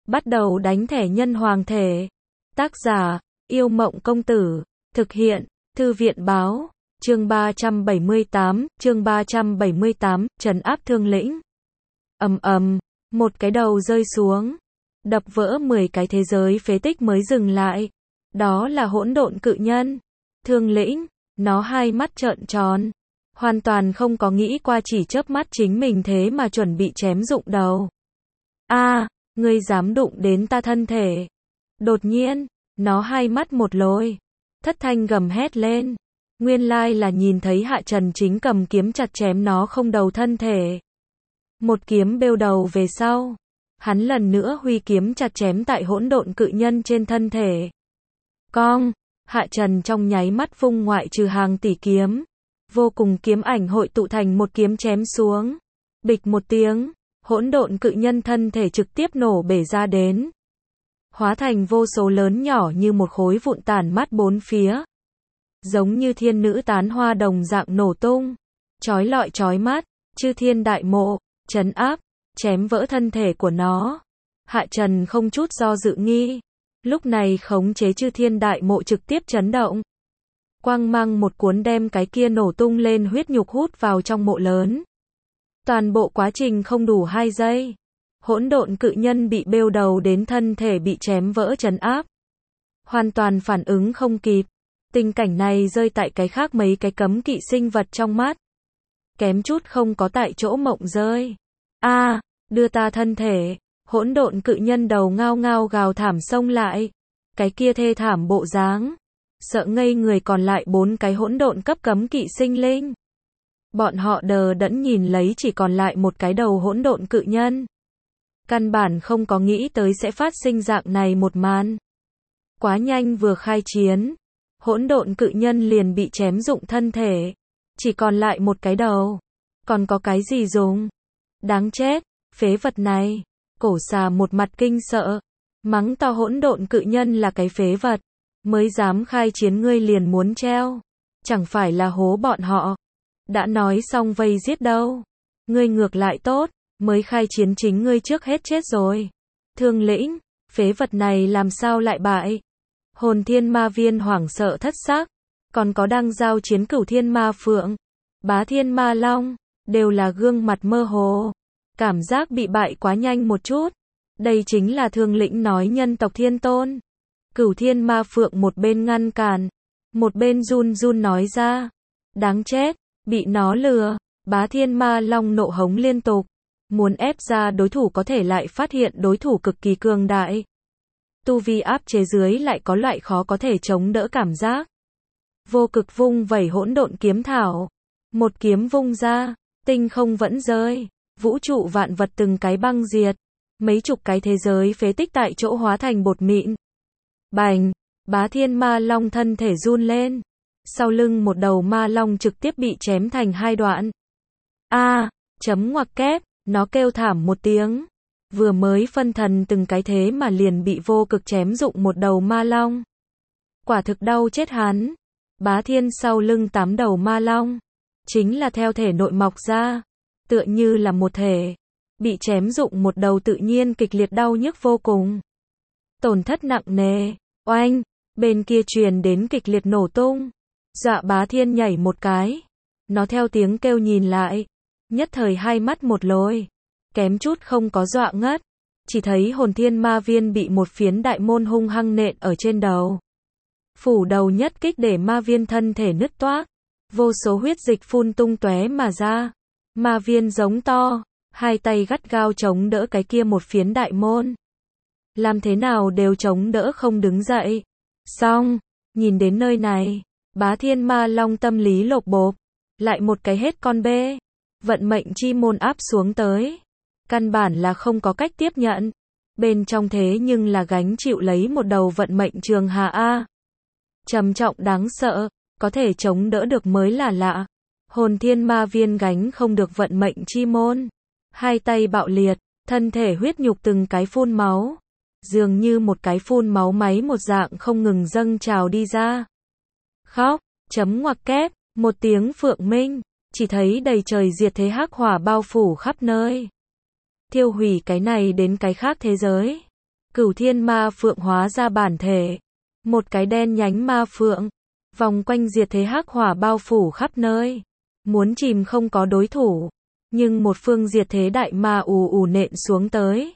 Bắt đầu đánh thẻ nhân hoàng thể. Tác giả, Yêu Mộng Công Tử. Thực hiện, Thư viện Báo. Chương 378, trấn áp thương lĩnh. Ầm ầm, một cái đầu rơi xuống, đập vỡ 10 cái thế giới phế tích mới dừng lại. Đó là hỗn độn cự nhân. Thương lĩnh, nó hai mắt trợn tròn, hoàn toàn không có nghĩ qua chỉ chớp mắt chính mình thế mà chuẩn bị chém rụng đầu. A, ngươi dám đụng đến ta thân thể. Đột nhiên, nó hai mắt một lồi, thất thanh gầm hét lên. Nguyên lai là nhìn thấy Hạ Trần chính cầm kiếm chặt chém nó không đầu thân thể. Một kiếm bêu đầu về sau, hắn lần nữa huy kiếm chặt chém tại hỗn độn cự nhân trên thân thể. Cong, Hạ Trần trong nháy mắt vung ngoại trừ hàng tỷ kiếm, vô cùng kiếm ảnh hội tụ thành một kiếm chém xuống. Bịch một tiếng, hỗn độn cự nhân thân thể trực tiếp nổ bể ra đến, hóa thành vô số lớn nhỏ như một khối vụn tản mát bốn phía, giống như thiên nữ tán hoa đồng dạng nổ tung, chói lọi chói mắt. Chư thiên đại mộ, trấn áp, chém vỡ thân thể của nó. Hạ Trần không chút do dự nghi, lúc này khống chế chư thiên đại mộ trực tiếp chấn động. Quang mang một cuốn đem cái kia nổ tung lên huyết nhục hút vào trong mộ lớn. Toàn bộ quá trình không đủ 2 giây. Hỗn độn cự nhân bị bêu đầu đến thân thể bị chém vỡ trấn áp. Hoàn toàn phản ứng không kịp. Tình cảnh này rơi tại cái khác mấy cái cấm kỵ sinh vật trong mắt. Kém chút không có tại chỗ mộng rơi. A, đưa ta thân thể. Hỗn độn cự nhân đầu ngao ngao gào thảm xông lại. Cái kia thê thảm bộ dáng, sợ ngây người còn lại 4 cái hỗn độn cấp cấm kỵ sinh linh. Bọn họ đờ đẫn nhìn lấy chỉ còn lại một cái đầu hỗn độn cự nhân. Căn bản không có nghĩ tới sẽ phát sinh dạng này một màn. Quá nhanh vừa khai chiến, hỗn độn cự nhân liền bị chém rụng thân thể, chỉ còn lại một cái đầu. Còn có cái gì dùng? Đáng chết, phế vật này. Cổ xà một mặt kinh sợ, mắng to hỗn độn cự nhân là cái phế vật, mới dám khai chiến ngươi liền muốn treo, chẳng phải là hố bọn họ. Đã nói xong vây giết đâu, ngươi ngược lại tốt, mới khai chiến chính ngươi trước hết chết rồi. Thương lĩnh, phế vật này làm sao lại bại? Hồn thiên ma viên hoảng sợ thất xác, còn có đang giao chiến cửu thiên ma phượng, bá thiên ma long, đều là gương mặt mơ hồ. Cảm giác bị bại quá nhanh một chút. Đây chính là thương lĩnh nói nhân tộc thiên tôn. Cửu thiên ma phượng một bên ngăn cản, một bên run run nói ra. Đáng chết, bị nó lừa. Bá thiên ma long nộ hống liên tục, muốn ép ra đối thủ có thể lại phát hiện đối thủ cực kỳ cường đại. Tu vi áp chế dưới lại có loại khó có thể chống đỡ cảm giác. Vô cực vung vẩy hỗn độn kiếm thảo. Một kiếm vung ra, tinh không vẫn rơi. Vũ trụ vạn vật từng cái băng diệt, mấy chục cái thế giới phế tích tại chỗ hóa thành bột mịn. Bành, bá thiên ma long thân thể run lên, sau lưng một đầu ma long trực tiếp bị chém thành 2 đoạn. A, chấm ngoặc kép, nó kêu thảm một tiếng, vừa mới phân thần từng cái thế mà liền bị vô cực chém rụng một đầu ma long. Quả thực đau chết hắn. Bá thiên sau lưng 8 đầu ma long, chính là theo thể nội mọc ra, tựa như là một thể, bị chém rụng một đầu tự nhiên kịch liệt đau nhức vô cùng. Tổn thất nặng nề, oanh, bên kia truyền đến kịch liệt nổ tung, dọa bá thiên nhảy một cái. Nó theo tiếng kêu nhìn lại, nhất thời hai mắt một lồi, kém chút không có dọa ngất, chỉ thấy hồn thiên ma viên bị một phiến đại môn hung hăng nện ở trên đầu. Phủ đầu nhất kích để ma viên thân thể nứt toác, vô số huyết dịch phun tung tóe mà ra. Ma viên giống to, hai tay gắt gao chống đỡ cái kia một phiến đại môn. Làm thế nào đều chống đỡ không đứng dậy. Xong, nhìn đến nơi này, bá thiên ma long tâm lý lột bột, lại một cái hết con bê. Vận mệnh chi môn áp xuống tới, căn bản là không có cách tiếp nhận. Bên trong thế nhưng là gánh chịu lấy một đầu vận mệnh trường hà A. Trầm trọng đáng sợ, có thể chống đỡ được mới là lạ. Hồn thiên ma viên gánh không được vận mệnh chi môn, hai tay bạo liệt, thân thể huyết nhục từng cái phun máu, dường như một cái phun máu máy một dạng không ngừng dâng trào đi ra. Khóc, chấm ngoặc kép, một tiếng phượng minh, chỉ thấy đầy trời diệt thế hắc hỏa bao phủ khắp nơi, thiêu hủy cái này đến cái khác thế giới. Cửu thiên ma phượng hóa ra bản thể. Một cái đen nhánh ma phượng. Vòng quanh diệt thế hắc hỏa bao phủ khắp nơi. Muốn chìm không có đối thủ. Nhưng một phương diệt thế đại ma ù ù nện xuống tới.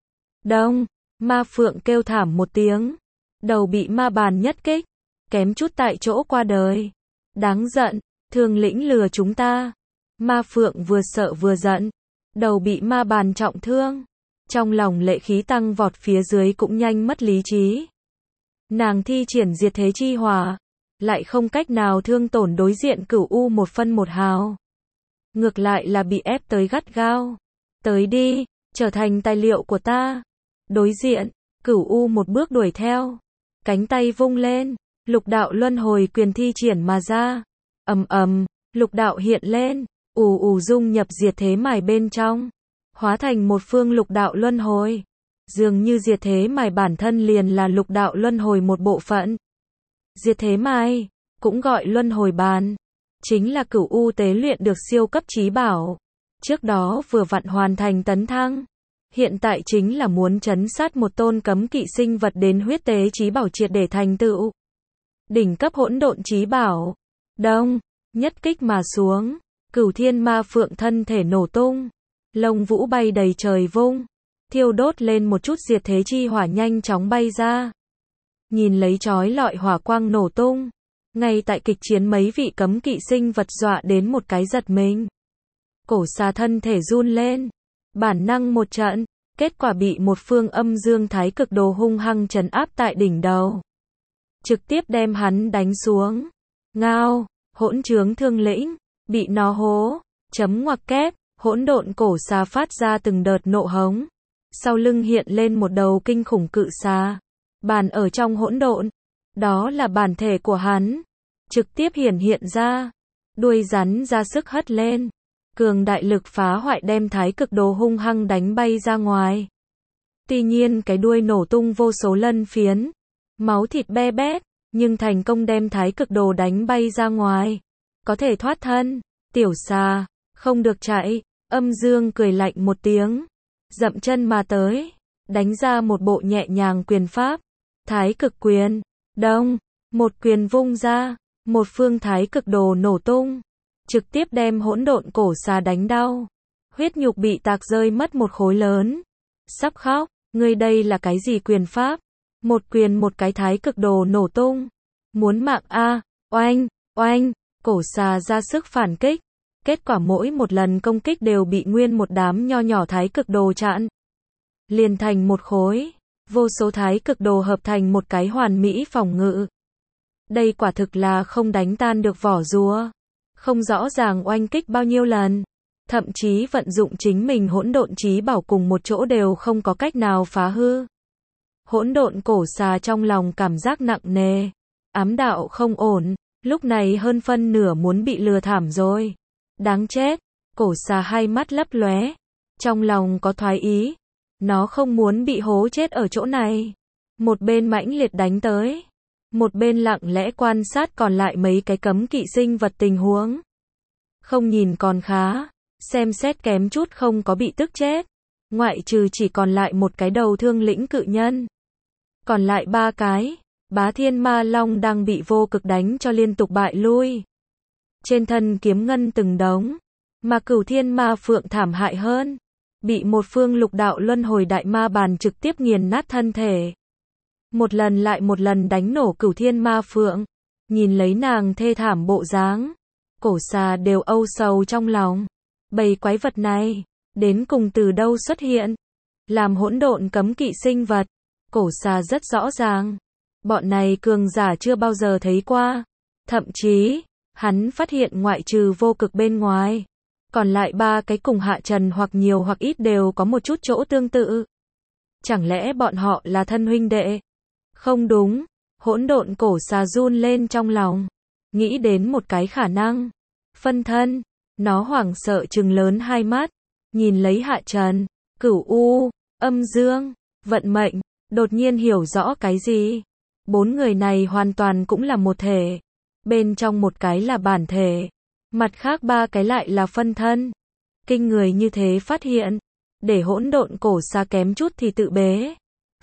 Đông, ma phượng kêu thảm một tiếng. Đầu bị ma bàn nhất kích. Kém chút tại chỗ qua đời. Đáng giận, Thương Lĩnh lừa chúng ta. Ma phượng vừa sợ vừa giận. Đầu bị ma bàn trọng thương. Trong lòng lệ khí tăng vọt, phía dưới cũng nhanh mất lý trí. Nàng thi triển diệt thế chi hỏa. Lại không cách nào thương tổn đối diện Cửu U một phân một hào. Ngược lại là bị ép tới gắt gao. Tới đi, trở thành tài liệu của ta. Đối diện, Cửu U một bước đuổi theo. Cánh tay vung lên, lục đạo luân hồi quyền thi triển mà ra. Ầm ầm, lục đạo hiện lên, ù ù dung nhập diệt thế mài bên trong. Hóa thành một phương lục đạo luân hồi. Dường như diệt thế mài bản thân liền là lục đạo luân hồi một bộ phận. Diệt thế mài, cũng gọi luân hồi bàn, chính là Cửu U tế luyện được siêu cấp chí bảo. Trước đó vừa vặn hoàn thành tấn thăng. Hiện tại chính là muốn trấn sát một tôn cấm kỵ sinh vật đến huyết tế chí bảo triệt để thành tựu. Đỉnh cấp hỗn độn chí bảo. Đông, nhất kích mà xuống. Cửu thiên ma phượng thân thể nổ tung. Lông vũ bay đầy trời vung. Thiêu đốt lên một chút diệt thế chi hỏa nhanh chóng bay ra. Nhìn lấy chói lọi hỏa quang nổ tung. Ngay tại kịch chiến mấy vị cấm kỵ sinh vật dọa đến một cái giật mình. Cổ xà thân thể run lên. Bản năng một trận. Kết quả bị một phương âm dương thái cực đồ hung hăng trấn áp tại đỉnh đầu. Trực tiếp đem hắn đánh xuống. Ngao, hỗn trướng Thương Lĩnh. Bị nó hố. Chấm ngoặc kép. Hỗn độn cổ xà phát ra từng đợt nộ hống. Sau lưng hiện lên một đầu kinh khủng cự xà. Bàn ở trong hỗn độn. Đó là bản thể của hắn. Trực tiếp hiển hiện ra. Đuôi rắn ra sức hất lên. Cường đại lực phá hoại đem thái cực đồ hung hăng đánh bay ra ngoài. Tuy nhiên cái đuôi nổ tung vô số lân phiến. Máu thịt be bét. Nhưng thành công đem thái cực đồ đánh bay ra ngoài. Có thể thoát thân. Tiểu xà, không được chạy. Âm dương cười lạnh một tiếng. Dậm chân mà tới. Đánh ra một bộ nhẹ nhàng quyền pháp. Thái cực quyền. Đông. Một quyền vung ra. Một phương thái cực đồ nổ tung. Trực tiếp đem hỗn độn cổ xà đánh đau. Huyết nhục bị tạc rơi mất một khối lớn. Sắp khóc. Ngươi đây là cái gì quyền pháp? Một quyền một cái thái cực đồ nổ tung. Muốn mạng a? Oanh, oanh. Cổ xà ra sức phản kích. Kết quả mỗi một lần công kích đều bị nguyên một đám nho nhỏ thái cực đồ chặn. Liền thành một khối. Vô số thái cực đồ hợp thành một cái hoàn mỹ phòng ngự. Đây quả thực là không đánh tan được vỏ rùa. Không rõ ràng oanh kích bao nhiêu lần. Thậm chí vận dụng chính mình hỗn độn chí bảo cùng một chỗ đều không có cách nào phá hư. Hỗn độn cổ xà trong lòng cảm giác nặng nề. Ám đạo không ổn. Lúc này hơn phân nửa muốn bị lừa thảm rồi. Đáng chết. Cổ xà hai mắt lấp lóe. Trong lòng có thoái ý. Nó không muốn bị hố chết ở chỗ này. Một bên mãnh liệt đánh tới. Một bên lặng lẽ quan sát còn lại mấy cái cấm kỵ sinh vật tình huống. Không nhìn còn khá. Xem xét kém chút không có bị tức chết. Ngoại trừ chỉ còn lại một cái đầu Thương Lĩnh cự nhân. Còn lại ba cái. Bá Thiên Ma Long đang bị vô cực đánh cho liên tục bại lui. Trên thân kiếm ngân từng đống. Mà Cửu Thiên Ma Phượng thảm hại hơn. Bị một phương lục đạo luân hồi đại ma bàn trực tiếp nghiền nát thân thể. Một lần lại một lần đánh nổ Cửu Thiên Ma Phượng. Nhìn lấy nàng thê thảm bộ dáng. Cổ xà đều âu sầu trong lòng. Bầy quái vật này. Đến cùng từ đâu xuất hiện. Làm hỗn độn cấm kỵ sinh vật. Cổ xà rất rõ ràng. Bọn này cường giả chưa bao giờ thấy qua. Thậm chí, hắn phát hiện ngoại trừ vô cực bên ngoài. Còn lại ba cái cùng hạ trần hoặc nhiều hoặc ít đều có một chút chỗ tương tự. Chẳng lẽ bọn họ là thân huynh đệ? Không đúng. Hỗn độn cổ xà run lên trong lòng. Nghĩ đến một cái khả năng. Phân thân. Nó hoảng sợ trừng lớn hai mắt. Nhìn lấy hạ trần, Cửu U, âm dương, vận mệnh. Đột nhiên hiểu rõ cái gì. Bốn người này hoàn toàn cũng là một thể. Bên trong một cái là bản thể. Mặt khác ba cái lại là phân thân. Kinh người như thế phát hiện. Để hỗn độn cổ xà kém chút thì tự bế.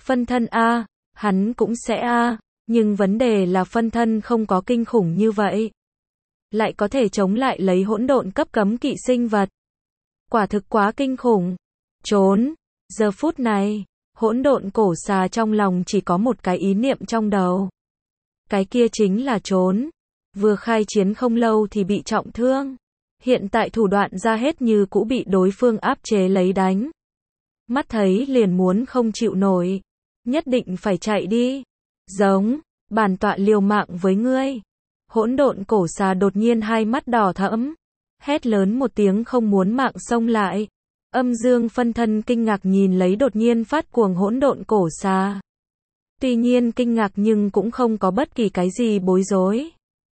Phân thân a, hắn cũng sẽ a, nhưng vấn đề là phân thân không có kinh khủng như vậy. Lại có thể chống lại lấy hỗn độn cấp cấm kỵ sinh vật. Quả thực quá kinh khủng. Trốn. Giờ phút này, hỗn độn cổ xà trong lòng chỉ có một cái ý niệm trong đầu. Cái kia chính là trốn. Vừa khai chiến không lâu thì bị trọng thương. Hiện tại thủ đoạn ra hết như cũ bị đối phương áp chế lấy đánh. Mắt thấy liền muốn không chịu nổi. Nhất định phải chạy đi. Giống, bản tọa liều mạng với ngươi. Hỗn độn cổ xà đột nhiên hai mắt đỏ thẫm. Hét lớn một tiếng không muốn mạng xông lại. Âm dương phân thân kinh ngạc nhìn lấy đột nhiên phát cuồng hỗn độn cổ xà. Tuy nhiên kinh ngạc nhưng cũng không có bất kỳ cái gì bối rối.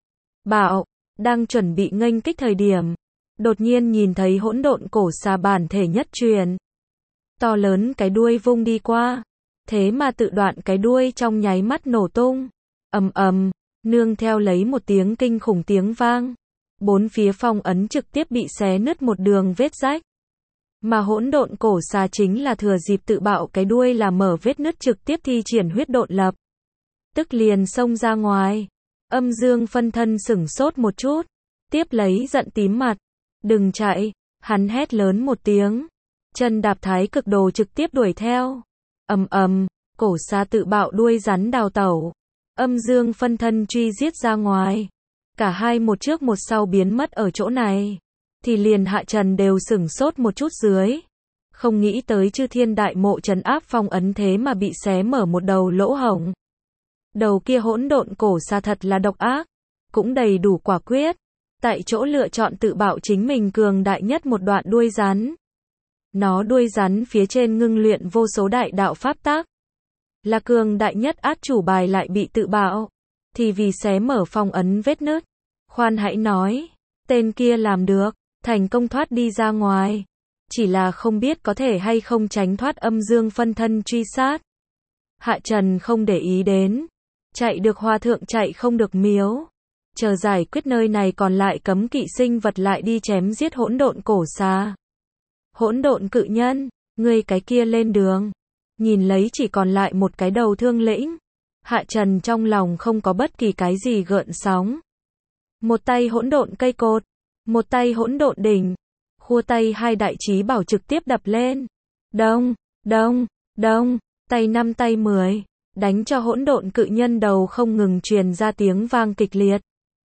Bạo, đang chuẩn bị nghênh kích thời điểm. Đột nhiên nhìn thấy hỗn độn cổ xà bản thể nhất truyền. To lớn cái đuôi vung đi qua. Thế mà tự đoạn cái đuôi trong nháy mắt nổ tung. Ầm ầm, nương theo lấy một tiếng kinh khủng tiếng vang. Bốn phía phong ấn trực tiếp bị xé nứt một đường vết rách. Mà hỗn độn cổ xà chính là thừa dịp tự bạo cái đuôi là mở vết nứt trực tiếp thi triển huyết độn lập. Tức liền xông ra ngoài. Âm dương phân thân sửng sốt một chút. Tiếp lấy giận tím mặt. Đừng chạy, hắn hét lớn một tiếng. Chân đạp thái cực đồ trực tiếp đuổi theo. Ầm ầm, cổ xà tự bạo đuôi rắn đào tẩu. Âm dương phân thân truy giết ra ngoài. Cả hai một trước một sau biến mất ở chỗ này. Thì liền Hạ Trần đều sửng sốt một chút dưới. Không nghĩ tới Chư Thiên Đại Mộ trấn áp phong ấn thế mà bị xé mở một đầu lỗ hổng. Đầu kia hỗn độn cổ xà thật là độc ác. Cũng đầy đủ quả quyết. Tại chỗ lựa chọn tự bạo chính mình cường đại nhất một đoạn đuôi rắn. Nó đuôi rắn phía trên ngưng luyện vô số đại đạo pháp tác. Là cường đại nhất át chủ bài lại bị tự bạo. Thì vì xé mở phong ấn vết nứt. Khoan hãy nói. Tên kia làm được. Thành công thoát đi ra ngoài. Chỉ là không biết có thể hay không tránh thoát âm dương phân thân truy sát. Hạ Trần không để ý đến. Chạy được hòa thượng chạy không được miếu. Chờ giải quyết nơi này còn lại cấm kỵ sinh vật lại đi chém giết hỗn độn cổ xà. Hỗn độn cự nhân, ngươi cái kia lên đường. Nhìn lấy chỉ còn lại một cái đầu thương lĩnh. Hạ Trần trong lòng không có bất kỳ cái gì gợn sóng. Một tay hỗn độn cây cột, một tay hỗn độn đỉnh. Khua tay hai đại chí bảo trực tiếp đập lên. Đông, đông, đông, tay 5 tay 10. Đánh cho hỗn độn cự nhân đầu không ngừng truyền ra tiếng vang kịch liệt.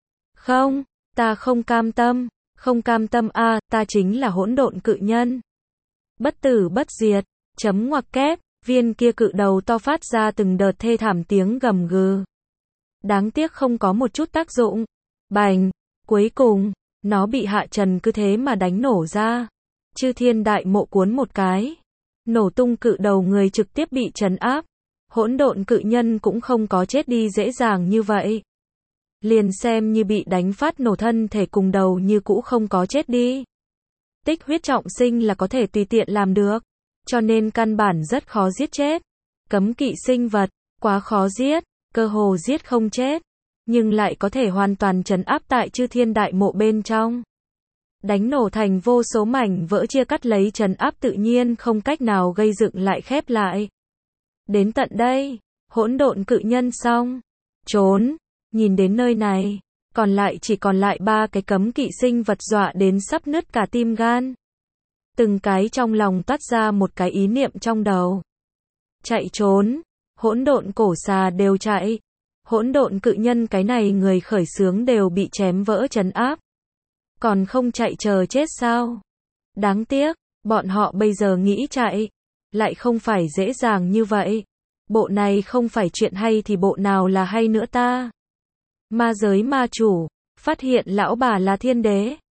Không, ta không cam tâm, không cam tâm a, ta chính là hỗn độn cự nhân. Bất tử bất diệt, chấm ngoặc kép, viên kia cự đầu to phát ra từng đợt thê thảm tiếng gầm gừ. Đáng tiếc không có một chút tác dụng. Bành, cuối cùng, nó bị Hạ Trần cứ thế mà đánh nổ ra. Chư Thiên Đại Mộ cuốn một cái. Nổ tung cự đầu người trực tiếp bị trấn áp. Hỗn độn cự nhân cũng không có chết đi dễ dàng như vậy. Liền xem như bị đánh phát nổ thân thể cùng đầu như cũ không có chết đi. Tích huyết trọng sinh là có thể tùy tiện làm được. Cho nên căn bản rất khó giết chết. Cấm kỵ sinh vật, quá khó giết, cơ hồ giết không chết. Nhưng lại có thể hoàn toàn trấn áp tại Chư Thiên Đại Mộ bên trong. Đánh nổ thành vô số mảnh vỡ chia cắt lấy trấn áp tự nhiên không cách nào gây dựng lại khép lại. Đến tận đây, hỗn độn cự nhân xong. Trốn. Nhìn đến nơi này, chỉ còn lại 3 cái cấm kỵ sinh vật dọa đến sắp nứt cả tim gan. Từng cái trong lòng toát ra một cái ý niệm trong đầu. Chạy trốn, hỗn độn cổ xà đều chạy. Hỗn độn cự nhân cái này người khởi xướng đều bị chém vỡ trấn áp. Còn không chạy chờ chết sao? Đáng tiếc, bọn họ bây giờ nghĩ chạy, lại không phải dễ dàng như vậy. Bộ này không phải chuyện hay thì bộ nào là hay nữa ta? Ma giới ma chủ, phát hiện lão bà là thiên đế.